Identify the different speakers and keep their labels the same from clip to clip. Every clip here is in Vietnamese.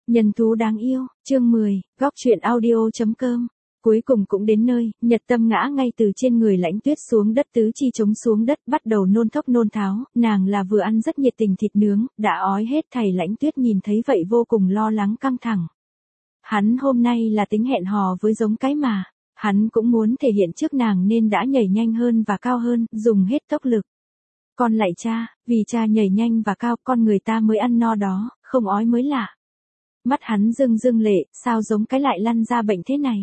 Speaker 1: Nhân thú đáng yêu, chương 10, góc truyện audio.com. Cuối cùng cũng đến nơi, Nhật Tâm ngã ngay từ trên người Lãnh Tuyết xuống đất, tứ chi chống xuống đất, bắt đầu nôn thốc nôn tháo, nàng là vừa ăn rất nhiệt tình thịt nướng, đã ói hết thảy. Lãnh Tuyết nhìn thấy vậy vô cùng lo lắng căng thẳng. Hắn hôm nay là tính hẹn hò với giống cái mà, hắn cũng muốn thể hiện trước nàng nên đã nhảy nhanh hơn và cao hơn, dùng hết tốc lực. Con lạy cha, vì cha nhảy nhanh và cao, con người ta mới ăn no đó, không ói mới lạ. Mắt hắn rưng rưng lệ, sao giống cái lại lăn ra bệnh thế này?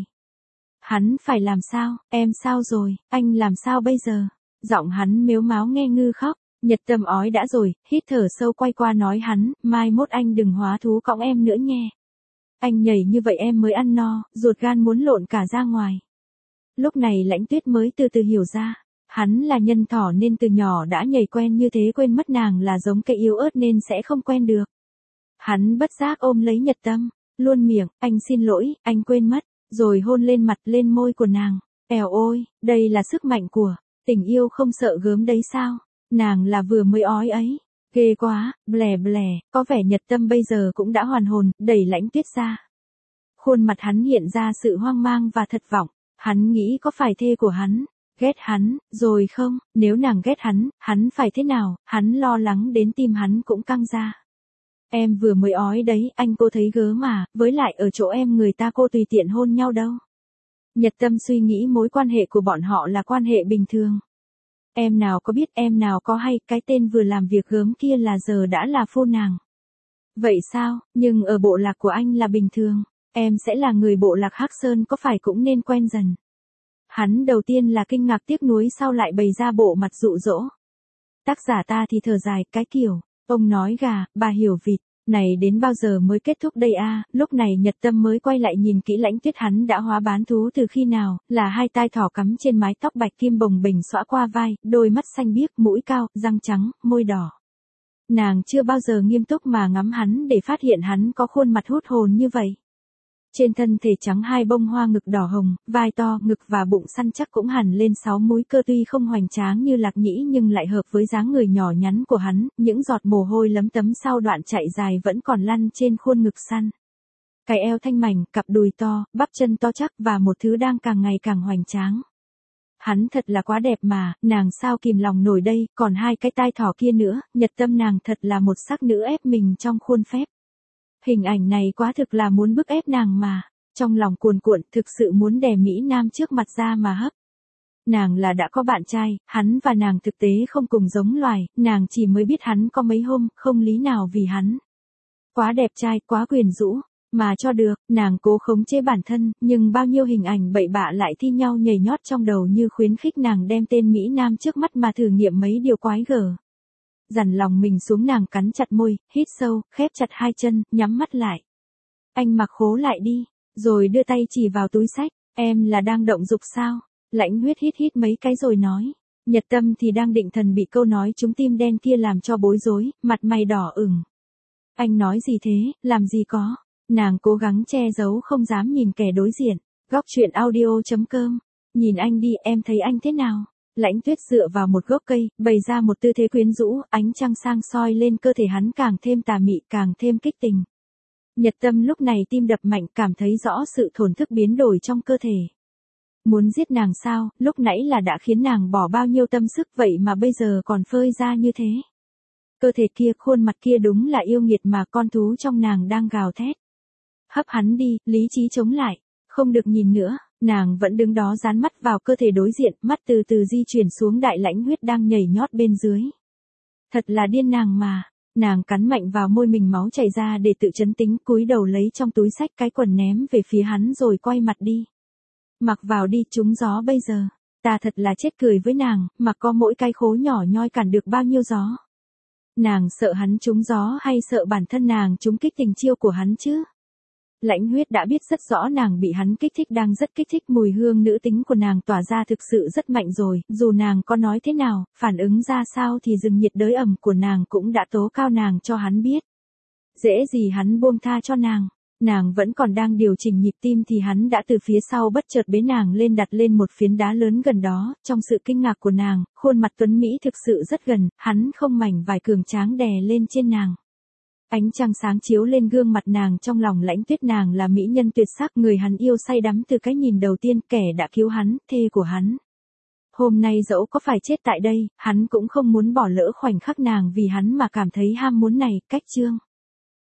Speaker 1: Hắn phải làm sao, em sao rồi, anh làm sao bây giờ? Giọng hắn mếu máo nghe ngư khóc. Nhật Tâm ói đã rồi, hít thở sâu quay qua nói hắn, mai mốt anh đừng hóa thú cõng em nữa nghe. Anh nhảy như vậy em mới ăn no, ruột gan muốn lộn cả ra ngoài. Lúc này Lãnh Tuyết mới từ từ hiểu ra. Hắn là nhân thỏ nên từ nhỏ đã nhảy quen như thế, quên mất nàng là giống cây yếu ớt nên sẽ không quen được. Hắn bất giác ôm lấy Nhật Tâm, luôn miệng, anh xin lỗi, anh quên mất, rồi hôn lên mặt lên môi của nàng. Èo ôi, đây là sức mạnh của tình yêu không sợ gớm đấy sao? Nàng là vừa mới ói ấy. Ghê quá, blè blè, có vẻ Nhật Tâm bây giờ cũng đã hoàn hồn, đẩy Lãnh Tuyết ra. Khuôn mặt hắn hiện ra sự hoang mang và thất vọng, hắn nghĩ có phải thê của hắn ghét hắn, rồi không, nếu nàng ghét hắn phải thế nào, hắn lo lắng đến tim hắn cũng căng ra. Em vừa mới ói đấy, anh cô thấy gớm mà, với lại ở chỗ em người ta cô tùy tiện hôn nhau đâu. Nhật Tâm suy nghĩ mối quan hệ của bọn họ là quan hệ bình thường. Em nào có biết, em nào có hay, cái tên vừa làm việc gớm kia là giờ đã là phu nàng. Vậy sao, nhưng ở bộ lạc của anh là bình thường, em sẽ là người bộ lạc Hắc Sơn có phải cũng nên quen dần. Hắn đầu tiên là kinh ngạc tiếc nuối, sau lại bày ra bộ mặt dụ dỗ. Tác giả ta thì thở dài, cái kiểu, ông nói gà, bà hiểu vịt, này đến bao giờ mới kết thúc đây a? Lúc này Nhật Tâm mới quay lại nhìn kỹ Lãnh Tuyết, hắn đã hóa bán thú từ khi nào, là hai tai thỏ cắm trên mái tóc bạch kim bồng bềnh xõa qua vai, đôi mắt xanh biếc, mũi cao, răng trắng, môi đỏ. Nàng chưa bao giờ nghiêm túc mà ngắm hắn để phát hiện hắn có khuôn mặt hút hồn như vậy. Trên thân thể trắng hai bông hoa ngực đỏ hồng, vai to, ngực và bụng săn chắc cũng hẳn lên 6 múi cơ, tuy không hoành tráng như Lạc Nhĩ nhưng lại hợp với dáng người nhỏ nhắn của hắn, những giọt mồ hôi lấm tấm sau đoạn chạy dài vẫn còn lăn trên khuôn ngực săn. Cái eo thanh mảnh, cặp đùi to, bắp chân to chắc và một thứ đang càng ngày càng hoành tráng. Hắn thật là quá đẹp mà, nàng sao kìm lòng nổi đây, còn hai cái tai thỏ kia nữa, Nhật Tâm nàng thật là một sắc nữ ép mình trong khuôn phép. Hình ảnh này quá thực là muốn bức ép nàng mà, trong lòng cuồn cuộn, thực sự muốn đè Mỹ Nam trước mặt ra mà hấp. Nàng là đã có bạn trai, hắn và nàng thực tế không cùng giống loài, nàng chỉ mới biết hắn có mấy hôm, không lý nào vì hắn quá đẹp trai, quá quyến rũ, mà cho được, nàng cố khống chế bản thân, nhưng bao nhiêu hình ảnh bậy bạ lại thi nhau nhảy nhót trong đầu như khuyến khích nàng đem tên Mỹ Nam trước mắt mà thử nghiệm mấy điều quái gở. Dằn lòng mình xuống, nàng cắn chặt môi, hít sâu, khép chặt hai chân, nhắm mắt lại. Anh mặc khố lại đi, rồi đưa tay chỉ vào túi xách, em là đang động dục sao? Lãnh Huyết hít hít mấy cái rồi nói. Nhật Tâm thì đang định thần bị câu nói trúng tim đen kia làm cho bối rối, mặt mày đỏ ửng. Anh nói gì thế, làm gì có? Nàng cố gắng che giấu không dám nhìn kẻ đối diện. Góc truyện audio.com. Nhìn anh đi, em thấy anh thế nào? Lãnh Tuyết dựa vào một gốc cây, bày ra một tư thế quyến rũ, ánh trăng sang soi lên cơ thể hắn càng thêm tà mị, càng thêm kích tình. Nhật Tâm lúc này tim đập mạnh, cảm thấy rõ sự thổn thức biến đổi trong cơ thể. Muốn giết nàng sao, lúc nãy là đã khiến nàng bỏ bao nhiêu tâm sức vậy mà bây giờ còn phơi ra như thế. Cơ thể kia, khuôn mặt kia đúng là yêu nghiệt mà, con thú trong nàng đang gào thét. Hấp hắn đi, lý trí chống lại, không được nhìn nữa. Nàng vẫn đứng đó dán mắt vào cơ thể đối diện, mắt từ từ di chuyển xuống đại Lãnh Huyết đang nhảy nhót bên dưới. Thật là điên nàng mà, nàng cắn mạnh vào môi mình, máu chảy ra để tự trấn tĩnh, cúi đầu lấy trong túi xách cái quần ném về phía hắn rồi quay mặt đi. Mặc vào đi, trúng gió bây giờ. Ta thật là chết cười với nàng, mặc có mỗi cái khố nhỏ nhoi cản được bao nhiêu gió. Nàng sợ hắn trúng gió hay sợ bản thân nàng trúng kích tình chiêu của hắn chứ? Lãnh Huyết đã biết rất rõ nàng bị hắn kích thích, đang rất kích thích, mùi hương nữ tính của nàng tỏa ra thực sự rất mạnh rồi, dù nàng có nói thế nào, phản ứng ra sao thì rừng nhiệt đới ẩm của nàng cũng đã tố cao nàng cho hắn biết. Dễ gì hắn buông tha cho nàng vẫn còn đang điều chỉnh nhịp tim thì hắn đã từ phía sau bất chợt bế nàng lên, đặt lên một phiến đá lớn gần đó, trong sự kinh ngạc của nàng, khuôn mặt tuấn Mỹ thực sự rất gần, hắn không mảnh vải cường tráng đè lên trên nàng. Ánh trăng sáng chiếu lên gương mặt nàng, trong lòng Lãnh Tuyết nàng là mỹ nhân tuyệt sắc, người hắn yêu say đắm từ cái nhìn đầu tiên, kẻ đã cứu hắn, thê của hắn. Hôm nay dẫu có phải chết tại đây, hắn cũng không muốn bỏ lỡ khoảnh khắc nàng vì hắn mà cảm thấy ham muốn này. Cách chương